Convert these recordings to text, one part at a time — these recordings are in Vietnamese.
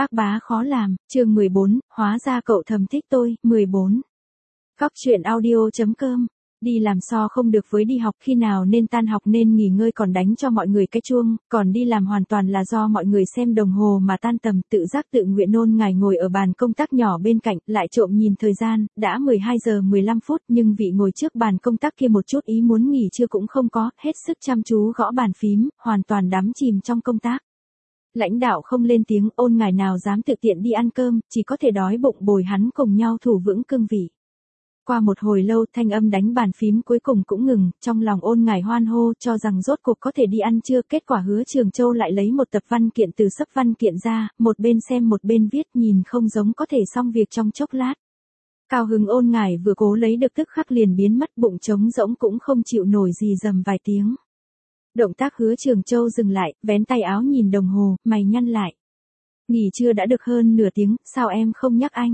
Ác bá khó làm, chương 14, hóa ra cậu thầm thích tôi, 14. Cóc truyện audio.com. Đi làm so không được với đi học, khi nào nên tan học nên nghỉ ngơi còn đánh cho mọi người cái chuông, còn đi làm hoàn toàn là do mọi người xem đồng hồ mà tan tầm, tự giác tự nguyện. Ôn Ngải ngồi ở bàn công tác nhỏ bên cạnh, lại trộm nhìn thời gian, đã 12 giờ 15 phút, nhưng vị ngồi trước bàn công tác kia một chút ý muốn nghỉ trưa cũng không có, hết sức chăm chú gõ bàn phím, hoàn toàn đắm chìm trong công tác. Lãnh đạo không lên tiếng, Ôn Ngải nào dám tự tiện đi ăn cơm, chỉ có thể đói bụng bồi hắn cùng nhau thủ vững cương vị. Qua một hồi lâu, thanh âm đánh bàn phím cuối cùng cũng ngừng, trong lòng Ôn Ngải hoan hô, cho rằng rốt cuộc có thể đi ăn trưa. Kết quả Hứa Trường Châu lại lấy một tập văn kiện từ sấp văn kiện ra, một bên xem một bên viết, nhìn không giống có thể xong việc trong chốc lát. Cao hứng Ôn Ngải vừa cố lấy được tức khắc liền biến mất, bụng trống rỗng cũng không chịu nổi gì dầm vài tiếng. Động tác Hứa Trường Châu dừng lại, vén tay áo nhìn đồng hồ, mày nhăn lại. Nghỉ trưa đã được hơn nửa tiếng, sao em không nhắc anh?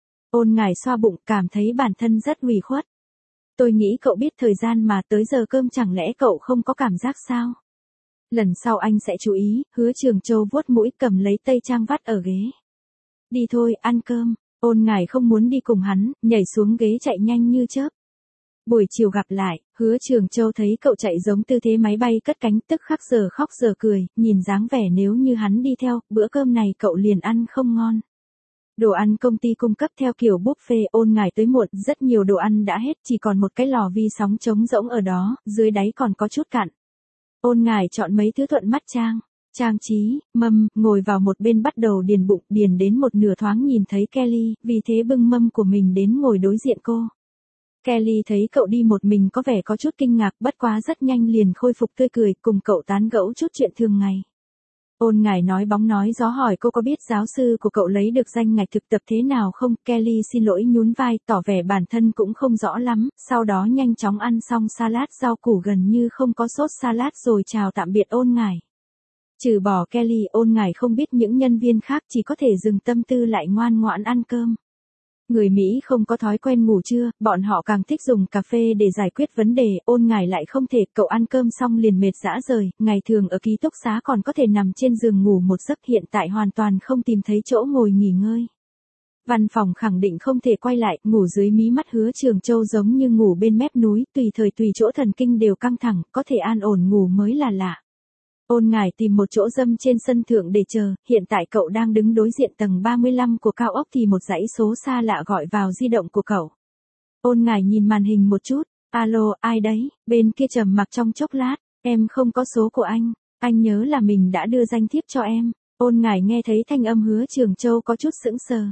Ôn Ngải xoa bụng, cảm thấy bản thân rất ủy khuất. Tôi nghĩ cậu biết thời gian mà, tới giờ cơm chẳng lẽ cậu không có cảm giác sao? Lần sau anh sẽ chú ý. Hứa Trường Châu vuốt mũi, cầm lấy tây trang vắt ở ghế. Đi thôi, ăn cơm. Ôn Ngải không muốn đi cùng hắn, nhảy xuống ghế chạy nhanh như chớp. Buổi chiều gặp lại. Hứa Trường Châu thấy cậu chạy giống tư thế máy bay cất cánh, tức khắc giờ khóc giờ cười, nhìn dáng vẻ nếu như hắn đi theo, bữa cơm này cậu liền ăn không ngon. Đồ ăn công ty cung cấp theo kiểu buffet. Ôn Ngải tới muộn, rất nhiều đồ ăn đã hết, chỉ còn một cái lò vi sóng trống rỗng ở đó, dưới đáy còn có chút cặn. Ôn Ngải chọn mấy thứ thuận mắt trang trí, mâm, ngồi vào một bên bắt đầu điền bụng, điền đến một nửa thoáng nhìn thấy Kelly, vì thế bưng mâm của mình đến ngồi đối diện cô. Kelly thấy cậu đi một mình có vẻ có chút kinh ngạc, bất quá rất nhanh liền khôi phục tươi cười, cùng cậu tán gẫu chút chuyện thường ngày. Ôn Ngải nói bóng nói gió hỏi cô có biết giáo sư của cậu lấy được danh ngạch thực tập thế nào không. Kelly xin lỗi nhún vai, tỏ vẻ bản thân cũng không rõ lắm, sau đó nhanh chóng ăn xong salad rau củ gần như không có sốt salad rồi chào tạm biệt Ôn Ngải. Trừ bỏ Kelly, Ôn Ngải không biết những nhân viên khác, chỉ có thể dừng tâm tư lại ngoan ngoãn ăn cơm. Người Mỹ không có thói quen ngủ trưa, bọn họ càng thích dùng cà phê để giải quyết vấn đề. Ôn Ngải lại không thể, cậu ăn cơm xong liền mệt rã rời, ngày thường ở ký túc xá còn có thể nằm trên giường ngủ một giấc, hiện tại hoàn toàn không tìm thấy chỗ ngồi nghỉ ngơi. Văn phòng khẳng định không thể quay lại, ngủ dưới mí mắt Hứa Trường Châu giống như ngủ bên mép núi, tùy thời tùy chỗ thần kinh đều căng thẳng, có thể an ổn ngủ mới là lạ. Ôn Ngải tìm một chỗ râm trên sân thượng để chờ, hiện tại cậu đang đứng đối diện tầng 35 của cao ốc thì một dãy số xa lạ gọi vào di động của cậu. Ôn Ngải nhìn màn hình một chút, alo, ai đấy? Bên kia trầm mặc trong chốc lát, em không có số của anh nhớ là mình đã đưa danh thiếp cho em. Ôn Ngải nghe thấy thanh âm Hứa Trường Châu có chút sững sờ.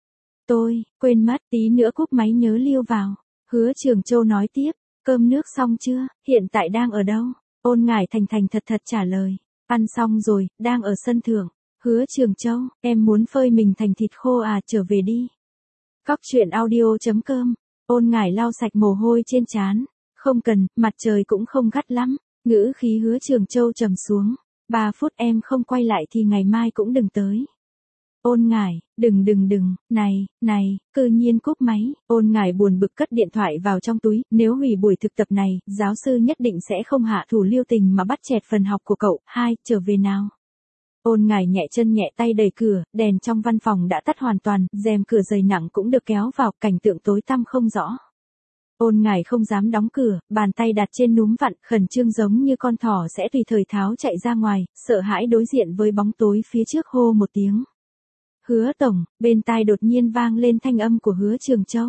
Tôi, quên mất, tí nữa cúp máy nhớ lưu vào. Hứa Trường Châu nói tiếp, cơm nước xong chưa, hiện tại đang ở đâu? Ôn Ngải thành thành thật thật trả lời. Ăn xong rồi, đang ở sân thượng. Hứa Trường Châu, em muốn phơi mình thành thịt khô à, trở về đi. Cóc truyện audio.com. Ôn Ngải lau sạch mồ hôi trên trán. Không cần, mặt trời cũng không gắt lắm. Ngữ khí Hứa Trường Châu trầm xuống. 3 phút em không quay lại thì ngày mai cũng đừng tới. Ôn Ngải, đừng, này, cư nhiên cúp máy. Ôn Ngải buồn bực cất điện thoại vào trong túi, nếu hủy buổi thực tập này, giáo sư nhất định sẽ không hạ thủ lưu tình mà bắt chẹt phần học của cậu. Trở về nào. Ôn Ngải nhẹ chân nhẹ tay đẩy cửa, đèn trong văn phòng đã tắt hoàn toàn, rèm cửa dày nặng cũng được kéo vào, cảnh tượng tối tăm không rõ. Ôn Ngải không dám đóng cửa, bàn tay đặt trên núm vặn, khẩn trương giống như con thỏ sẽ tùy thời tháo chạy ra ngoài, sợ hãi đối diện với bóng tối phía trước, hô một tiếng. Hứa tổng, bên tai đột nhiên vang lên thanh âm của Hứa Trường Châu.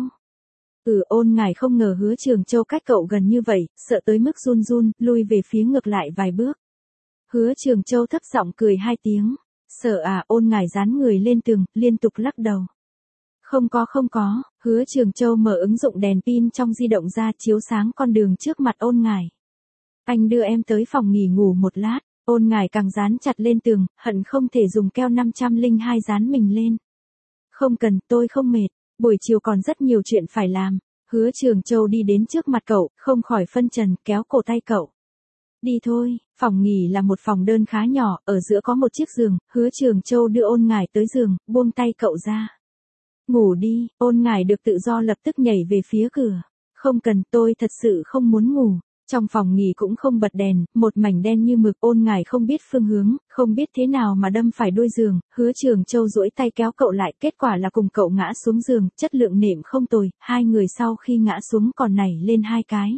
Ôn Ngải không ngờ Hứa Trường Châu cách cậu gần như vậy, sợ tới mức run run, lui về phía ngược lại vài bước. Hứa Trường Châu thấp giọng cười 2 tiếng. Sợ à? Ôn Ngải dán người lên tường, liên tục lắc đầu. Không có. Hứa Trường Châu mở ứng dụng đèn pin trong di động ra, chiếu sáng con đường trước mặt Ôn Ngải. Anh đưa em tới phòng nghỉ ngủ một lát. Ôn Ngải càng dán chặt lên tường, hận không thể dùng keo 502 dán mình lên. Không cần, tôi không mệt, buổi chiều còn rất nhiều chuyện phải làm. Hứa Trường Châu đi đến trước mặt cậu, không khỏi phân trần, kéo cổ tay cậu. Đi thôi. Phòng nghỉ là một phòng đơn khá nhỏ, ở giữa có một chiếc giường. Hứa Trường Châu đưa Ôn Ngải tới giường, buông tay cậu ra. Ngủ đi. Ôn Ngải được tự do lập tức nhảy về phía cửa. Không cần, tôi thật sự không muốn ngủ. Trong phòng nghỉ cũng không bật đèn, một mảnh đen như mực. Ôn Ngải không biết phương hướng, không biết thế nào mà đâm phải đuôi giường, Hứa Trường Châu duỗi tay kéo cậu lại, kết quả là cùng cậu ngã xuống giường, chất lượng nệm không tồi, hai người sau khi ngã xuống còn nảy lên hai cái.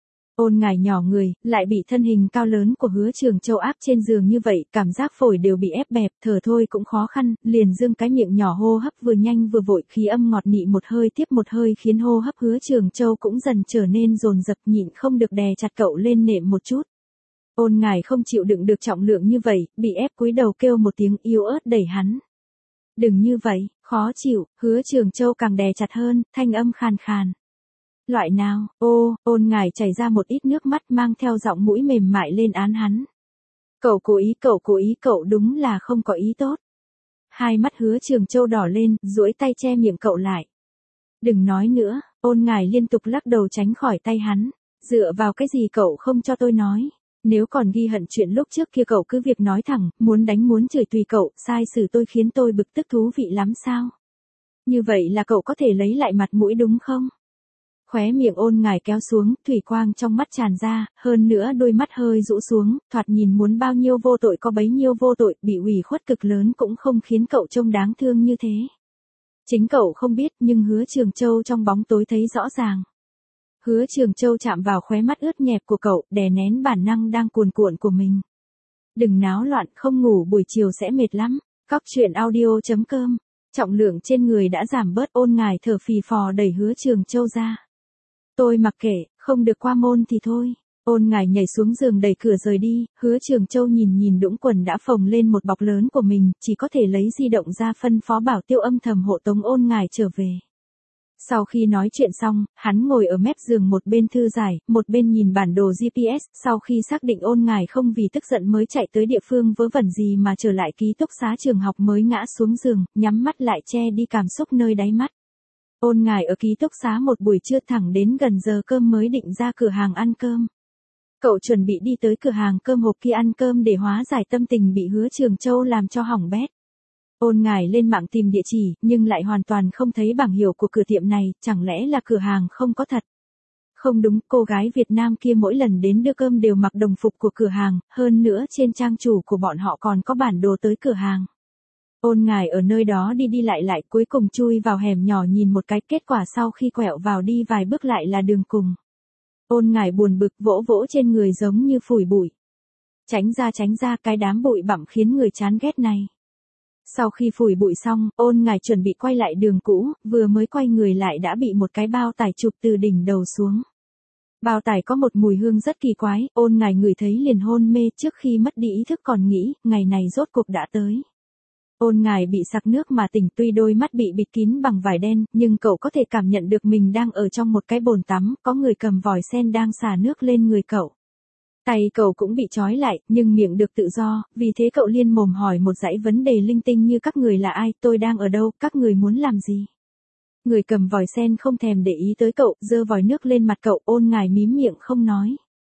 Ôn Ngải nhỏ người, lại bị thân hình cao lớn của Hứa Trường Châu áp trên giường như vậy, cảm giác phổi đều bị ép bẹp, thở thôi cũng khó khăn, liền dương cái miệng nhỏ hô hấp vừa nhanh vừa vội, khí âm ngọt nị một hơi tiếp một hơi khiến hô hấp Hứa Trường Châu cũng dần trở nên dồn dập, nhịn không được đè chặt cậu lên nệm một chút. Ôn Ngải không chịu đựng được trọng lượng như vậy, bị ép cúi đầu kêu một tiếng yếu ớt đẩy hắn. Đừng như vậy, khó chịu. Hứa Trường Châu càng đè chặt hơn, thanh âm khàn khàn. Loại nào? Ôn Ngải chảy ra một ít nước mắt mang theo giọng mũi mềm mại lên án hắn. Cậu cố ý, cậu đúng là không có ý tốt. Hai mắt Hứa Trường Châu đỏ lên, duỗi tay che miệng cậu lại. Đừng nói nữa. Ôn Ngải liên tục lắc đầu tránh khỏi tay hắn. Dựa vào cái gì cậu không cho tôi nói? Nếu còn ghi hận chuyện lúc trước kia cậu cứ việc nói thẳng, muốn đánh muốn chửi tùy cậu, sai xử tôi khiến tôi bực tức thú vị lắm sao? Như vậy là cậu có thể lấy lại mặt mũi đúng không? Khóe miệng Ôn Ngải kéo xuống, thủy quang trong mắt tràn ra, hơn nữa đôi mắt hơi rũ xuống, thoạt nhìn muốn bao nhiêu vô tội có bấy nhiêu vô tội, bị ủy khuất cực lớn cũng không khiến cậu trông đáng thương như thế. Chính cậu không biết nhưng Hứa Trường Châu trong bóng tối thấy rõ ràng. Hứa Trường Châu chạm vào khóe mắt ướt nhẹp của cậu, đè nén bản năng đang cuồn cuộn của mình. Đừng náo loạn, không ngủ buổi chiều sẽ mệt lắm. Cóc truyện audio.com. Trọng lượng trên người đã giảm bớt. Ôn Ngải thở phì phò đẩy Hứa Trường Châu ra. Tôi mặc kệ, không được qua môn thì thôi. Ôn Ngải nhảy xuống giường đẩy cửa rời đi, Hứa Trường Châu nhìn đũng quần đã phồng lên một bọc lớn của mình, chỉ có thể lấy di động ra phân phó Bảo Tiêu âm thầm hộ tống Ôn Ngải trở về. Sau khi nói chuyện xong, hắn ngồi ở mép giường một bên thư giải, một bên nhìn bản đồ GPS, sau khi xác định Ôn Ngải không vì tức giận mới chạy tới địa phương vớ vẩn gì mà trở lại ký túc xá trường học mới ngã xuống giường, nhắm mắt lại che đi cảm xúc nơi đáy mắt. Ôn Ngải ở ký túc xá một buổi trưa thẳng đến gần giờ cơm mới định ra cửa hàng ăn cơm. Cậu chuẩn bị đi tới cửa hàng cơm hộp kia ăn cơm để hóa giải tâm tình bị Hứa Trường Châu làm cho hỏng bét. Ôn Ngải lên mạng tìm địa chỉ, nhưng lại hoàn toàn không thấy bảng hiệu của cửa tiệm này, chẳng lẽ là cửa hàng không có thật? Không đúng, cô gái Việt Nam kia mỗi lần đến đưa cơm đều mặc đồng phục của cửa hàng, hơn nữa trên trang chủ của bọn họ còn có bản đồ tới cửa hàng. Ôn Ngải ở nơi đó đi lại cuối cùng chui vào hẻm nhỏ nhìn một cái, kết quả sau khi quẹo vào đi vài bước lại là đường cùng. Ôn Ngải buồn bực vỗ vỗ trên người giống như phủi bụi. Tránh ra, cái đám bụi bặm khiến người chán ghét này. Sau khi phủi bụi xong, Ôn Ngải chuẩn bị quay lại đường cũ, vừa mới quay người lại đã bị một cái bao tải chụp từ đỉnh đầu xuống. Bao tải có một mùi hương rất kỳ quái, Ôn Ngải ngửi thấy liền hôn mê, trước khi mất đi ý thức còn nghĩ, ngày này rốt cuộc đã tới. Ôn Ngải bị sặc nước mà tỉnh, tuy đôi mắt bị bịt kín bằng vải đen, nhưng cậu có thể cảm nhận được mình đang ở trong một cái bồn tắm, có người cầm vòi sen đang xả nước lên người cậu. Tay cậu cũng bị trói lại, nhưng miệng được tự do, vì thế cậu liên mồm hỏi một dãy vấn đề linh tinh như các người là ai, tôi đang ở đâu, các người muốn làm gì. Người cầm vòi sen không thèm để ý tới cậu, giơ vòi nước lên mặt cậu. Ôn Ngải mím miệng không nói.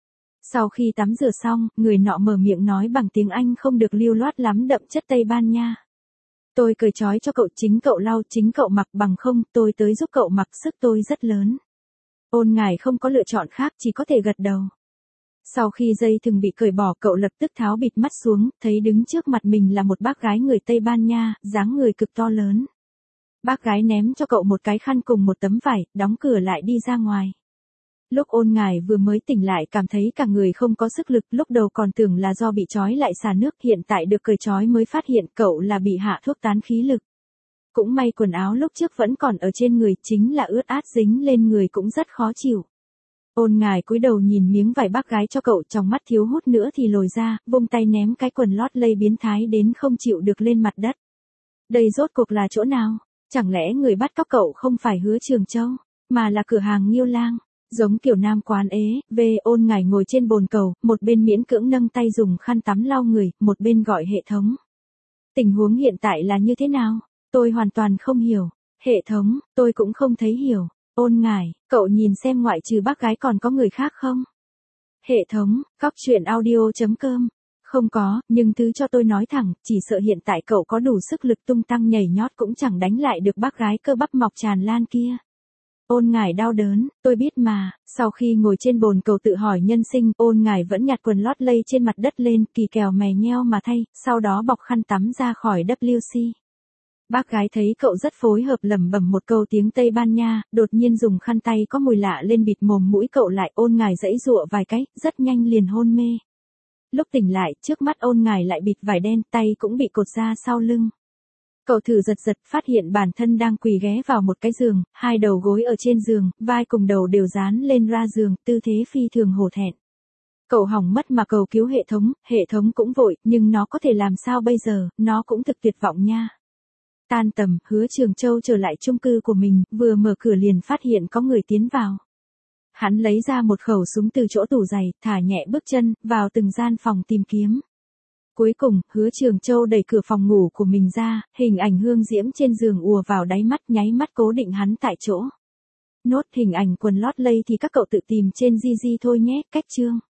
Sau khi tắm rửa xong, người nọ mở miệng nói bằng tiếng Anh không được lưu loát lắm, đậm chất Tây Ban Nha. Tôi cởi trói cho cậu, chính cậu lau, chính cậu mặc, bằng không tôi tới giúp cậu mặc, sức tôi rất lớn. Ôn Ngải không có lựa chọn khác, chỉ có thể gật đầu. Sau khi dây thừng bị cởi bỏ, cậu lập tức tháo bịt mắt xuống, thấy đứng trước mặt mình là một bác gái người Tây Ban Nha, dáng người cực to lớn. Bác gái ném cho cậu một cái khăn cùng một tấm vải, đóng cửa lại đi ra ngoài. Lúc Ôn Ngải vừa mới tỉnh lại cảm thấy cả người không có sức lực, lúc đầu còn tưởng là do bị trói lại xả nước, hiện tại được cởi trói mới phát hiện cậu là bị hạ thuốc tán khí lực. Cũng may quần áo lúc trước vẫn còn ở trên người, chính là ướt át dính lên người cũng rất khó chịu. Ôn Ngải cúi đầu nhìn miếng vải bác gái cho cậu, trong mắt thiếu hút nữa thì lồi ra, vung tay ném cái quần lót lây biến thái đến không chịu được lên mặt đất. Đây rốt cuộc là chỗ nào? Chẳng lẽ người bắt cóc cậu không phải Hứa Trường Châu, mà là cửa hàng Nghiêu Lang? Giống kiểu nam quán ế. Ôn Ngải ngồi trên bồn cầu, một bên miễn cưỡng nâng tay dùng khăn tắm lau người, một bên gọi hệ thống. Tình huống hiện tại là như thế nào? Tôi hoàn toàn không hiểu. Hệ thống, tôi cũng không thấy hiểu. Ôn Ngải, cậu nhìn xem ngoại trừ bác gái còn có người khác không? Hệ thống, cóc truyện audio.com. Không có, nhưng thứ cho tôi nói thẳng, chỉ sợ hiện tại cậu có đủ sức lực tung tăng nhảy nhót cũng chẳng đánh lại được bác gái cơ bắp mọc tràn lan kia. Ôn Ngải đau đớn, tôi biết mà. Sau khi ngồi trên bồn cầu tự hỏi nhân sinh, Ôn Ngải vẫn nhặt quần lót lây trên mặt đất lên, kỳ kèo mè nheo mà thay, sau đó bọc khăn tắm ra khỏi WC. Bác gái thấy cậu rất phối hợp lẩm bẩm một câu tiếng Tây Ban Nha, đột nhiên dùng khăn tay có mùi lạ lên bịt mồm mũi cậu lại. Ôn Ngải giãy giụa vài cái, rất nhanh liền hôn mê. Lúc tỉnh lại, trước mắt Ôn Ngải lại bịt vải đen, tay cũng bị cột ra sau lưng. Cậu thử giật giật, phát hiện bản thân đang quỳ ghé vào một cái giường, hai đầu gối ở trên giường, vai cùng đầu đều dán lên ra giường, tư thế phi thường hổ thẹn. Cậu hỏng mất mà cầu cứu hệ thống cũng vội, nhưng nó có thể làm sao bây giờ, nó cũng thực tuyệt vọng nha. Tan tầm, Hứa Trường Châu trở lại chung cư của mình, vừa mở cửa liền phát hiện có người tiến vào. Hắn lấy ra một khẩu súng từ chỗ tủ giày, thả nhẹ bước chân, vào từng gian phòng tìm kiếm. Cuối cùng, Hứa Trường Châu đẩy cửa phòng ngủ của mình ra, hình ảnh Hương Diễm trên giường ùa vào đáy mắt, nháy mắt cố định hắn tại chỗ. Nốt hình ảnh quần lót lây thì các cậu tự tìm trên Gigi thôi nhé, cách chương.